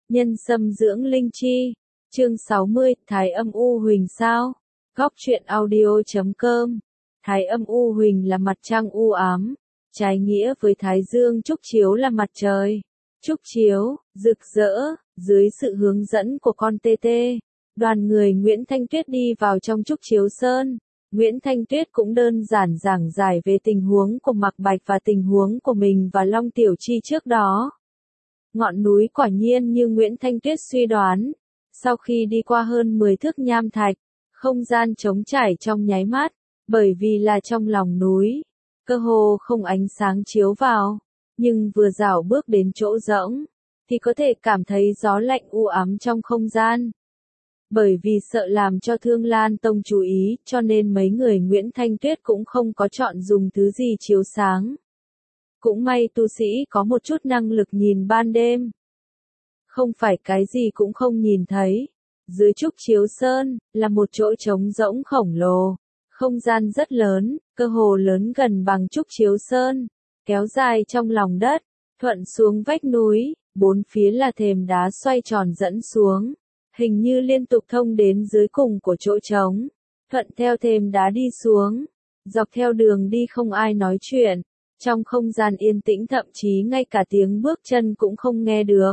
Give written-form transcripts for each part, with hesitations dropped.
Nhân sâm dưỡng linh chi. Chương 60, Thái âm U Huỳnh sao? Góc truyện audio.com. Thái âm U Huỳnh là mặt trăng u ám, trái nghĩa với Thái dương trúc chiếu là mặt trời. Trúc chiếu, rực rỡ, dưới sự hướng dẫn của con tê tê, đoàn người Nguyễn Thanh Tuyết đi vào trong Trúc Chiếu Sơn. Nguyễn Thanh Tuyết cũng đơn giản giảng giải về tình huống của Mạc Bạch và tình huống của mình và Long Tiểu Chi trước đó. Ngọn núi quả nhiên như Nguyễn Thanh Tuyết suy đoán, sau khi đi qua hơn 10 thước nham thạch, không gian trống trải trong nháy mắt, bởi vì là trong lòng núi, cơ hồ không ánh sáng chiếu vào, nhưng vừa dạo bước đến chỗ rỗng, thì có thể cảm thấy gió lạnh u ám trong không gian. Bởi vì sợ làm cho Thương Lan Tông chú ý, cho nên mấy người Nguyễn Thanh Tuyết cũng không có chọn dùng thứ gì chiếu sáng. Cũng may tu sĩ có một chút năng lực nhìn ban đêm. Không phải cái gì cũng không nhìn thấy. Dưới Trúc Chiếu Sơn, là một chỗ trống rỗng khổng lồ. Không gian rất lớn, cơ hồ lớn gần bằng Trúc Chiếu Sơn, kéo dài trong lòng đất, thuận xuống vách núi, bốn phía là thềm đá xoay tròn dẫn xuống. Hình như liên tục thông đến dưới cùng của chỗ trống, thuận theo thềm đá đi xuống, dọc theo đường đi không ai nói chuyện, trong không gian yên tĩnh thậm chí ngay cả tiếng bước chân cũng không nghe được.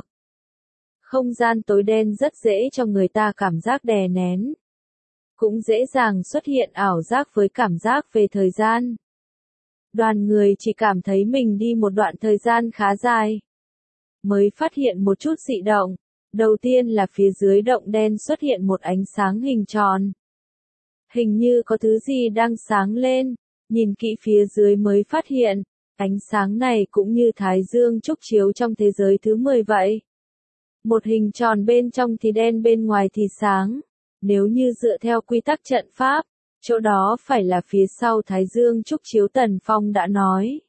Không gian tối đen rất dễ cho người ta cảm giác đè nén, cũng dễ dàng xuất hiện ảo giác với cảm giác về thời gian. Đoàn người chỉ cảm thấy mình đi một đoạn thời gian khá dài, mới phát hiện một chút dị động. Đầu tiên là phía dưới động đen xuất hiện một ánh sáng hình tròn. Hình như có thứ gì đang sáng lên, nhìn kỹ phía dưới mới phát hiện, ánh sáng này cũng như Thái dương trúc chiếu trong thế giới thứ 10 vậy. Một hình tròn bên trong thì đen bên ngoài thì sáng, nếu như dựa theo quy tắc trận pháp, chỗ đó phải là phía sau Thái dương trúc chiếu Tần Phong đã nói.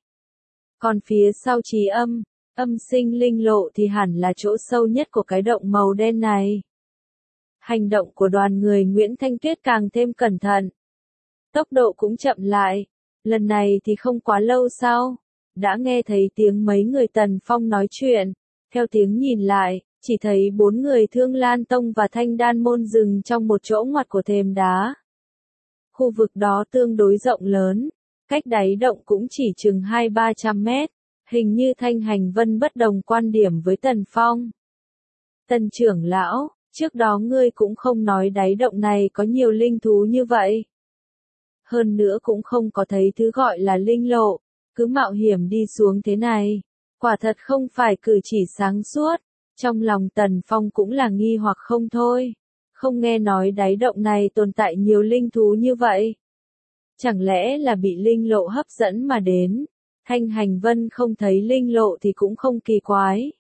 Còn phía sau Trì Âm, âm sinh linh lộ thì hẳn là chỗ sâu nhất của cái động màu đen này. Hành động của đoàn người Nguyễn Thanh Tuyết càng thêm cẩn thận. Tốc độ cũng chậm lại. Lần này thì không quá lâu sau, đã nghe thấy tiếng mấy người Tần Phong nói chuyện. Theo tiếng nhìn lại, chỉ thấy 4 người Thương Lan Tông và Thanh Đan Môn dừng trong một chỗ ngoặt của thềm đá. Khu vực đó tương đối rộng lớn, cách đáy động cũng chỉ chừng 200-300 mét. Hình như Thanh Hành Vân bất đồng quan điểm với Tần Phong. Tần trưởng lão, trước đó ngươi cũng không nói đáy động này có nhiều linh thú như vậy. Hơn nữa cũng không có thấy thứ gọi là linh lộ, cứ mạo hiểm đi xuống thế này. Quả thật không phải cử chỉ sáng suốt, trong lòng Tần Phong cũng là nghi hoặc không thôi. Không nghe nói đáy động này tồn tại nhiều linh thú như vậy. Chẳng lẽ là bị linh lộ hấp dẫn mà đến? Thanh Hành Vân không thấy linh lộ thì cũng không kỳ quái.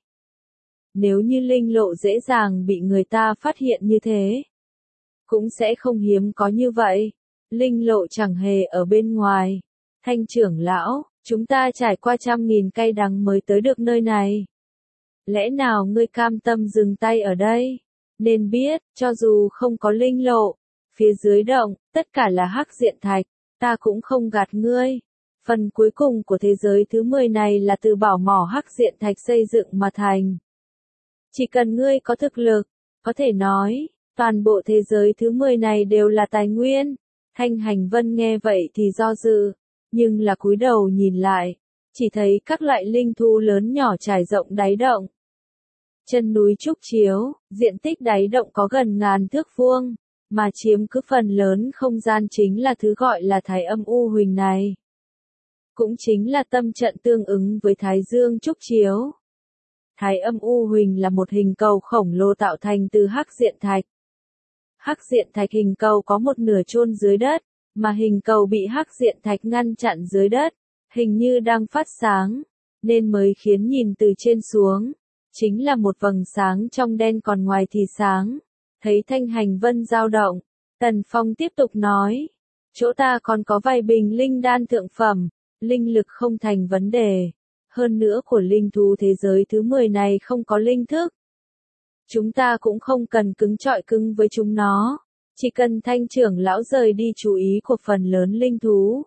Nếu như linh lộ dễ dàng bị người ta phát hiện như thế, cũng sẽ không hiếm có như vậy. Linh lộ chẳng hề ở bên ngoài. Thanh trưởng lão, chúng ta trải qua 100.000 cây đắng mới tới được nơi này. Lẽ nào ngươi cam tâm dừng tay ở đây? Nên biết, cho dù không có linh lộ, phía dưới động, tất cả là hắc diện thạch, ta cũng không gạt ngươi. Phần cuối cùng của thế giới thứ 10 này là từ bảo mỏ hắc diện thạch xây dựng mà thành. Chỉ cần ngươi có thực lực, có thể nói, toàn bộ thế giới thứ 10 này đều là tài nguyên. Thanh Hành Vân nghe vậy thì do dự, nhưng là cúi đầu nhìn lại, chỉ thấy các loại linh thú lớn nhỏ trải rộng đáy động. Chân núi Trúc Chiếu, diện tích đáy động có gần 1000 thước vuông, mà chiếm cứ phần lớn không gian chính là thứ gọi là Thái âm U Huỳnh này. Cũng chính là tâm trận tương ứng với Thái dương trúc chiếu. Thái âm U Huỳnh là một hình cầu khổng lồ tạo thành từ hắc diện thạch. Hắc diện thạch hình cầu có một nửa chôn dưới đất, mà hình cầu bị hắc diện thạch ngăn chặn dưới đất, hình như đang phát sáng, nên mới khiến nhìn từ trên xuống, chính là một vầng sáng trong đen còn ngoài thì sáng. Thấy Thanh Hành Vân dao động, Tần Phong tiếp tục nói, chỗ ta còn có vài bình linh đan thượng phẩm. Linh lực không thành vấn đề. Hơn nữa của linh thú thế giới thứ 10 này không có linh thức. Chúng ta cũng không cần cứng trọi cứng với chúng nó. Chỉ cần Thanh trưởng lão rời đi chú ý của phần lớn linh thú.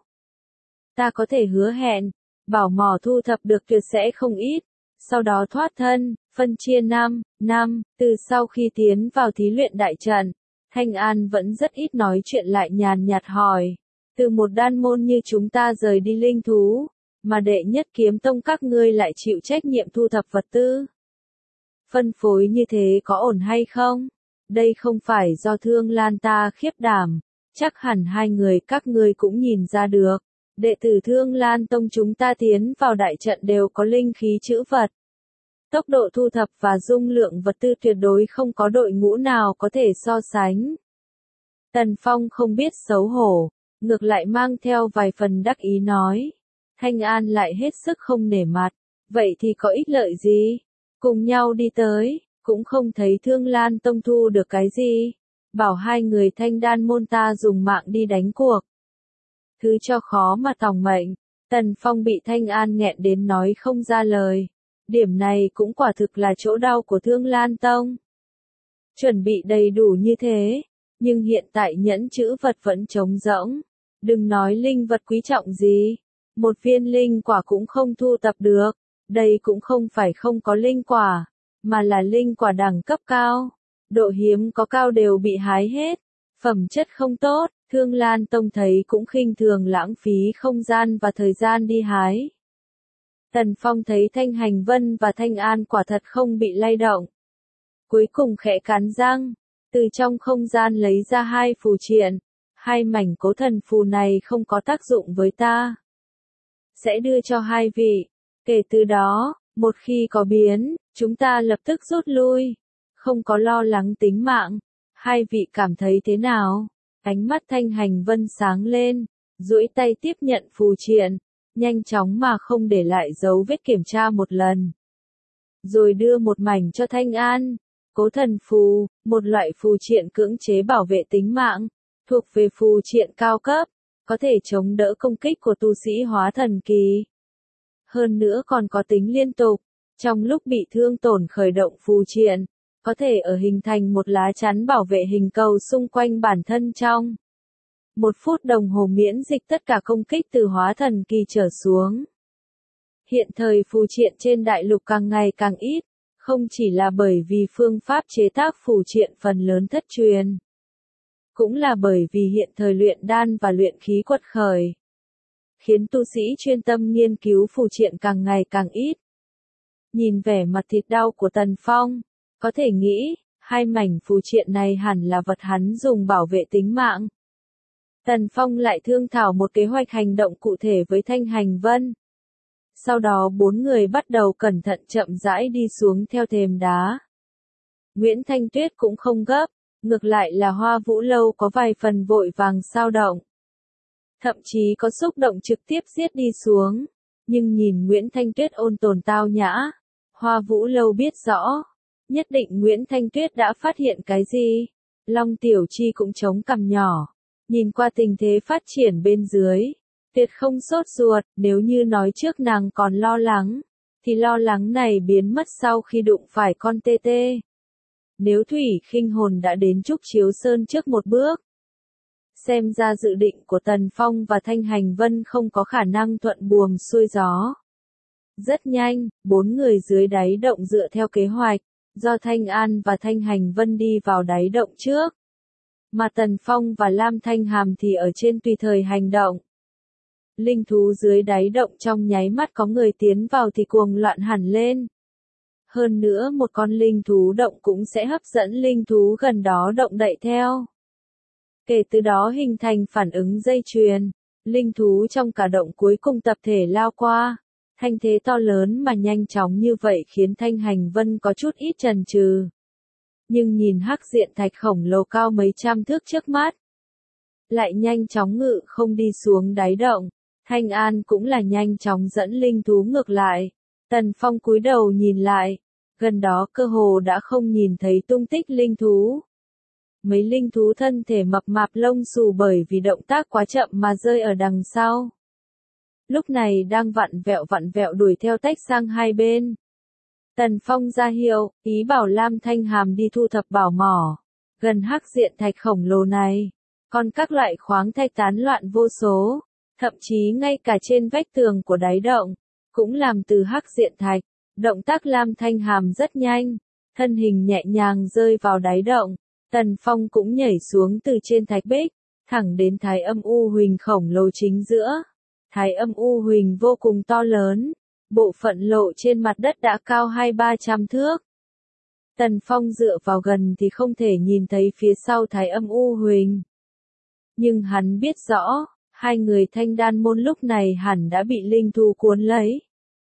Ta có thể hứa hẹn, bảo mỏ thu thập được tuyệt sẽ không ít. Sau đó thoát thân, Phân chia năm, từ sau khi tiến vào thí luyện đại trận, Thanh An vẫn rất ít nói chuyện, lại nhàn nhạt hỏi. Từ một đan môn như chúng ta rời đi linh thú, mà đệ nhất kiếm tông các ngươi lại chịu trách nhiệm thu thập vật tư. Phân phối như thế có ổn hay không? Đây không phải do Thương Lan ta khiếp đảm, chắc hẳn hai người các ngươi cũng nhìn ra được. Đệ tử Thương Lan tông chúng ta tiến vào đại trận đều có linh khí trữ vật. Tốc độ thu thập và dung lượng vật tư tuyệt đối không có đội ngũ nào có thể so sánh. Tần Phong không biết xấu hổ, ngược lại mang theo vài phần đắc ý nói. Thanh An lại hết sức không nể mặt, vậy thì có ích lợi gì? Cùng nhau đi tới, cũng không thấy Thương Lan tông thu được cái gì. Bảo hai người Thanh Đan môn ta dùng mạng đi đánh cuộc. Thứ cho khó mà tòng mệnh, Tần Phong bị Thanh An nghẹn đến nói không ra lời. Điểm này cũng quả thực là chỗ đau của Thương Lan tông. Chuẩn bị đầy đủ như thế, nhưng hiện tại nhẫn trữ vật vẫn trống rỗng. Đừng nói linh vật quý trọng gì, một viên linh quả cũng không thu tập được. Đây cũng không phải không có linh quả, mà là linh quả đẳng cấp cao. Độ hiếm có cao đều bị hái hết, phẩm chất không tốt. Thương Lan tông thấy cũng khinh thường lãng phí không gian và thời gian đi hái. Tần Phong thấy Thanh Hành Vân và Thanh An quả thật không bị lay động. Cuối cùng khẽ cắn răng, từ trong không gian lấy ra hai phù triện. Hai mảnh cố thần phù này không có tác dụng với ta, sẽ đưa cho hai vị. Kể từ đó, một khi có biến, chúng ta lập tức rút lui, không có lo lắng tính mạng. Hai vị cảm thấy thế nào? Ánh mắt Thanh Hành Vân sáng lên, duỗi tay tiếp nhận phù triện, nhanh chóng mà không để lại dấu vết kiểm tra một lần. Rồi đưa một mảnh cho Thanh An. Cố thần phù, một loại phù triện cưỡng chế bảo vệ tính mạng, thuộc về phù triện cao cấp, có thể chống đỡ công kích của tu sĩ hóa thần kỳ. Hơn nữa còn có tính liên tục, trong lúc bị thương tổn khởi động phù triện, có thể ở hình thành một lá chắn bảo vệ hình cầu xung quanh bản thân trong 1 phút đồng hồ, miễn dịch tất cả công kích từ hóa thần kỳ trở xuống. Hiện thời phù triện trên đại lục càng ngày càng ít, không chỉ là bởi vì phương pháp chế tác phù triện phần lớn thất truyền, cũng là bởi vì hiện thời luyện đan và luyện khí quật khởi, khiến tu sĩ chuyên tâm nghiên cứu phù triện càng ngày càng ít. Nhìn vẻ mặt thịt đau của Tần Phong, có thể nghĩ, hai mảnh phù triện này hẳn là vật hắn dùng bảo vệ tính mạng. Tần Phong lại thương thảo một kế hoạch hành động cụ thể với Thanh Hành Vân. Sau đó 4 người bắt đầu cẩn thận chậm rãi đi xuống theo thềm đá. Nguyễn Thanh Tuyết cũng không gấp, ngược lại là Hoa Vũ Lâu có vài phần vội vàng xao động. Thậm chí có xúc động trực tiếp giết đi xuống, nhưng nhìn Nguyễn Thanh Tuyết ôn tồn tao nhã, Hoa Vũ Lâu biết rõ, nhất định Nguyễn Thanh Tuyết đã phát hiện cái gì. Long Tiểu Chi cũng chống cằm nhỏ, nhìn qua tình thế phát triển bên dưới, tuyệt không sốt ruột. Nếu như nói trước nàng còn lo lắng, thì lo lắng này biến mất sau khi đụng phải con tê tê. Nếu Thủy Khinh Hồn đã đến Trúc Chiếu Sơn trước một bước, xem ra dự định của Tần Phong và Thanh Hành Vân không có khả năng thuận buồm xuôi gió. Rất nhanh, 4 người dưới đáy động dựa theo kế hoạch, do Thanh An và Thanh Hành Vân đi vào đáy động trước, mà Tần Phong và Lam Thanh Hàm thì ở trên tùy thời hành động. Linh thú dưới đáy động trong nháy mắt có người tiến vào thì cuồng loạn hẳn lên. Hơn nữa một con linh thú động cũng sẽ hấp dẫn linh thú gần đó động đậy theo. Kể từ đó hình thành phản ứng dây chuyền, linh thú trong cả động cuối cùng tập thể lao qua. Thanh thế to lớn mà nhanh chóng như vậy khiến Thanh Hành Vân có chút ít chần chừ. Nhưng nhìn hắc diện thạch khổng lồ cao mấy trăm thước trước mắt, lại nhanh chóng ngự không đi xuống đáy động. Thanh An cũng là nhanh chóng dẫn linh thú ngược lại. Tần Phong cúi đầu nhìn lại, gần đó cơ hồ đã không nhìn thấy tung tích linh thú. Mấy linh thú thân thể mập mạp lông xù bởi vì động tác quá chậm mà rơi ở đằng sau. Lúc này đang vặn vẹo đuổi theo tách sang hai bên. Tần Phong ra hiệu, ý bảo Lam Thanh Hàm đi thu thập bảo mỏ. Gần hắc diện thạch khổng lồ này, còn các loại khoáng thạch tán loạn vô số, thậm chí ngay cả trên vách tường của đáy động, cũng làm từ hắc diện thạch. Động tác Lam Thanh Hàm rất nhanh, thân hình nhẹ nhàng rơi vào đáy động, Tần Phong cũng nhảy xuống từ trên thạch bích, thẳng đến Thái Âm U Huỳnh khổng lồ chính giữa. Thái Âm U Huỳnh vô cùng to lớn, bộ phận lộ trên mặt đất đã cao 200-300 thước. Tần Phong dựa vào gần thì không thể nhìn thấy phía sau Thái Âm U Huỳnh. Nhưng hắn biết rõ, hai người Thanh Đan môn lúc này hẳn đã bị linh thú cuốn lấy.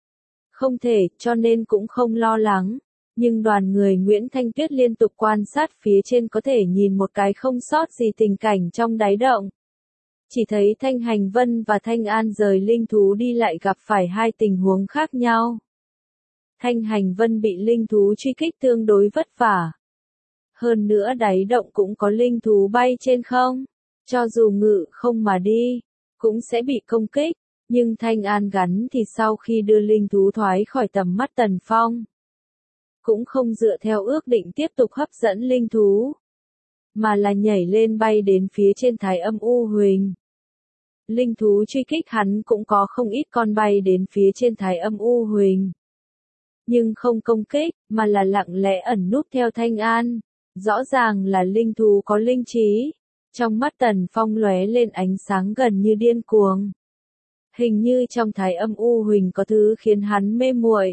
Không thể, cho nên cũng không lo lắng. Nhưng đoàn người Nguyễn Thanh Tuyết liên tục quan sát phía trên có thể nhìn một cái không sót gì tình cảnh trong đáy động. Chỉ thấy Thanh Hành Vân và Thanh An rời linh thú đi lại gặp phải hai tình huống khác nhau. Thanh Hành Vân bị linh thú truy kích tương đối vất vả. Hơn nữa đáy động cũng có linh thú bay trên không. Cho dù ngự không mà đi, cũng sẽ bị công kích. Nhưng Thanh An gắn thì sau khi đưa linh thú thoái khỏi tầm mắt Tần Phong, cũng không dựa theo ước định tiếp tục hấp dẫn linh thú, mà là nhảy lên bay đến phía trên Thái Âm U Huỳnh. Linh thú truy kích hắn cũng có không ít con bay đến phía trên Thái Âm U Huỳnh. Nhưng không công kích, mà là lặng lẽ ẩn núp theo Thanh An. Rõ ràng là linh thú có linh trí. Trong mắt Tần Phong lóe lên ánh sáng gần như điên cuồng. Hình như trong Thái Âm U Huỳnh có thứ khiến hắn mê muội.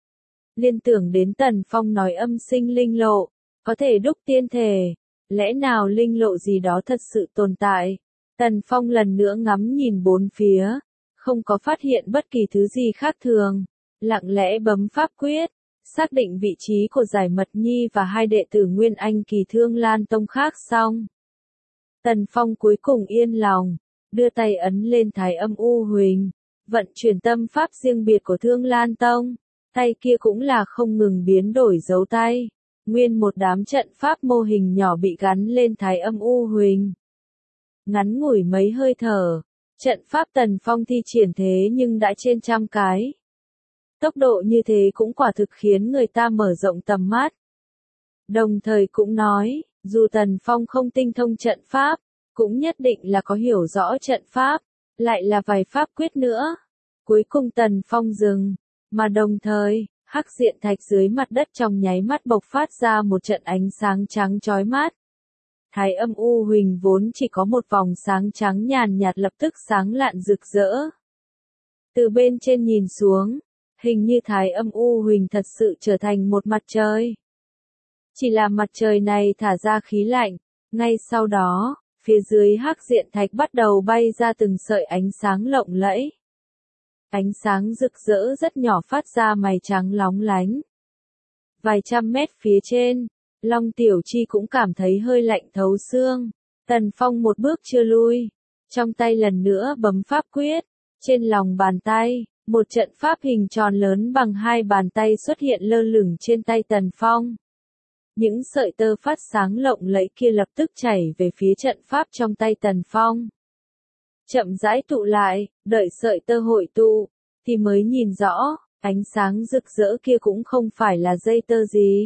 Liên tưởng đến Tần Phong nói âm sinh linh lộ, có thể đúc tiên thể, lẽ nào linh lộ gì đó thật sự tồn tại. Tần Phong lần nữa ngắm nhìn bốn phía, không có phát hiện bất kỳ thứ gì khác thường, lặng lẽ bấm pháp quyết, xác định vị trí của Giải Mật Nhi và hai đệ tử Nguyên Anh Kỳ Thương Lan Tông khác xong. Tần Phong cuối cùng yên lòng, đưa tay ấn lên Thái Âm U Huỳnh, vận chuyển tâm pháp riêng biệt của Thương Lan Tông, tay kia cũng là không ngừng biến đổi dấu tay, nguyên một đám trận pháp mô hình nhỏ bị gắn lên Thái Âm U Huỳnh. Ngắn ngủi mấy hơi thở, trận pháp Tần Phong thi triển thế nhưng đã trên 100 cái. Tốc độ như thế cũng quả thực khiến người ta mở rộng tầm mắt. Đồng thời cũng nói, dù Tần Phong không tinh thông trận pháp, cũng nhất định là có hiểu rõ trận pháp, lại là vài pháp quyết nữa. Cuối cùng Tần Phong dừng, mà đồng thời, hắc diện thạch dưới mặt đất trong nháy mắt bộc phát ra một trận ánh sáng trắng chói mắt. Thái Âm U Huỳnh vốn chỉ có một vòng sáng trắng nhàn nhạt lập tức sáng lạn rực rỡ. Từ bên trên nhìn xuống, hình như Thái Âm U Huỳnh thật sự trở thành một mặt trời. Chỉ là mặt trời này thả ra khí lạnh, ngay sau đó, phía dưới hắc diện thạch bắt đầu bay ra từng sợi ánh sáng lộng lẫy. Ánh sáng rực rỡ rất nhỏ phát ra mày trắng lóng lánh. Vài trăm mét phía trên, Long Tiểu Chi cũng cảm thấy hơi lạnh thấu xương. Tần Phong một bước chưa lui, trong tay lần nữa bấm pháp quyết, trên lòng bàn tay, một trận pháp hình tròn lớn bằng hai bàn tay xuất hiện lơ lửng trên tay Tần Phong. Những sợi tơ phát sáng lộng lẫy kia lập tức chảy về phía trận pháp trong tay Tần Phong. Chậm rãi tụ lại, đợi sợi tơ hội tụ, thì mới nhìn rõ, ánh sáng rực rỡ kia cũng không phải là dây tơ gì,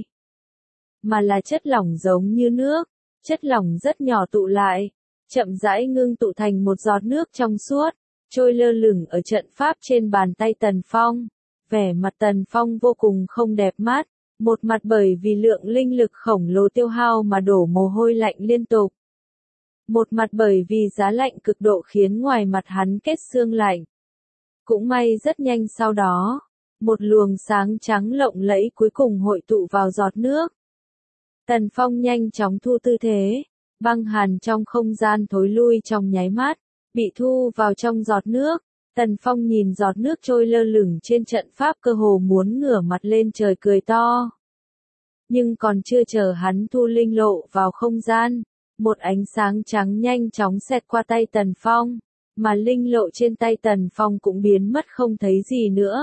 mà là chất lỏng giống như nước, chất lỏng rất nhỏ tụ lại, chậm rãi ngưng tụ thành một giọt nước trong suốt, trôi lơ lửng ở trận pháp trên bàn tay Tần Phong. Vẻ mặt Tần Phong vô cùng không đẹp mắt, một mặt bởi vì lượng linh lực khổng lồ tiêu hao mà đổ mồ hôi lạnh liên tục. Một mặt bởi vì giá lạnh cực độ khiến ngoài mặt hắn kết xương lạnh. Cũng may rất nhanh sau đó, một luồng sáng trắng lộng lẫy cuối cùng hội tụ vào giọt nước. Tần Phong nhanh chóng thu tư thế, băng hàn trong không gian thối lui trong nháy mắt, bị thu vào trong giọt nước. Tần Phong nhìn giọt nước trôi lơ lửng trên trận pháp cơ hồ muốn ngửa mặt lên trời cười to. Nhưng còn chưa chờ hắn thu linh lộ vào không gian, một ánh sáng trắng nhanh chóng xẹt qua tay Tần Phong, mà linh lộ trên tay Tần Phong cũng biến mất không thấy gì nữa.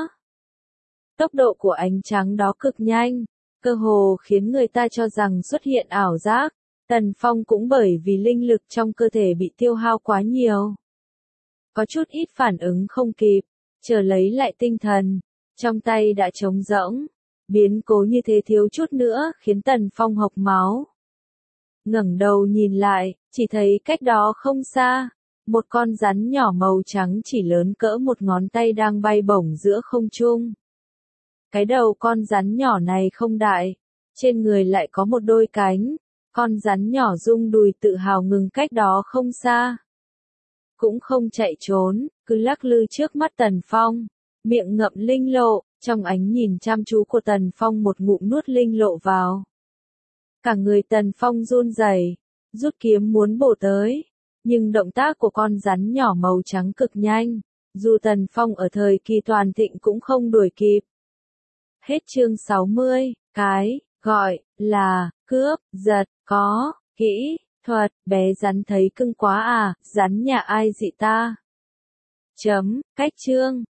Tốc độ của ánh trắng đó cực nhanh, cơ hồ khiến người ta cho rằng xuất hiện ảo giác. Tần Phong cũng bởi vì linh lực trong cơ thể bị tiêu hao quá nhiều, có chút ít phản ứng không kịp, chờ lấy lại tinh thần, trong tay đã trống rỗng, biến cố như thế thiếu chút nữa khiến Tần Phong hộc máu. Ngẩng đầu nhìn lại, chỉ thấy cách đó không xa, một con rắn nhỏ màu trắng chỉ lớn cỡ một ngón tay đang bay bổng giữa không trung. Cái đầu con rắn nhỏ này không đại, trên người lại có một đôi cánh. Con rắn nhỏ rung đùi tự hào ngừng cách đó không xa. Cũng không chạy trốn, cứ lắc lư trước mắt Tần Phong, miệng ngậm linh lộ, trong ánh nhìn chăm chú của Tần Phong một ngụm nuốt linh lộ vào. Cả người Tần Phong run rẩy, rút kiếm muốn bổ tới, nhưng động tác của con rắn nhỏ màu trắng cực nhanh, dù Tần Phong ở thời kỳ toàn thịnh cũng không đuổi kịp. Hết chương 60, cái gọi là cướp giật có kỹ thuật, bé rắn thấy cưng quá à, rắn nhà ai dị ta. Cách chương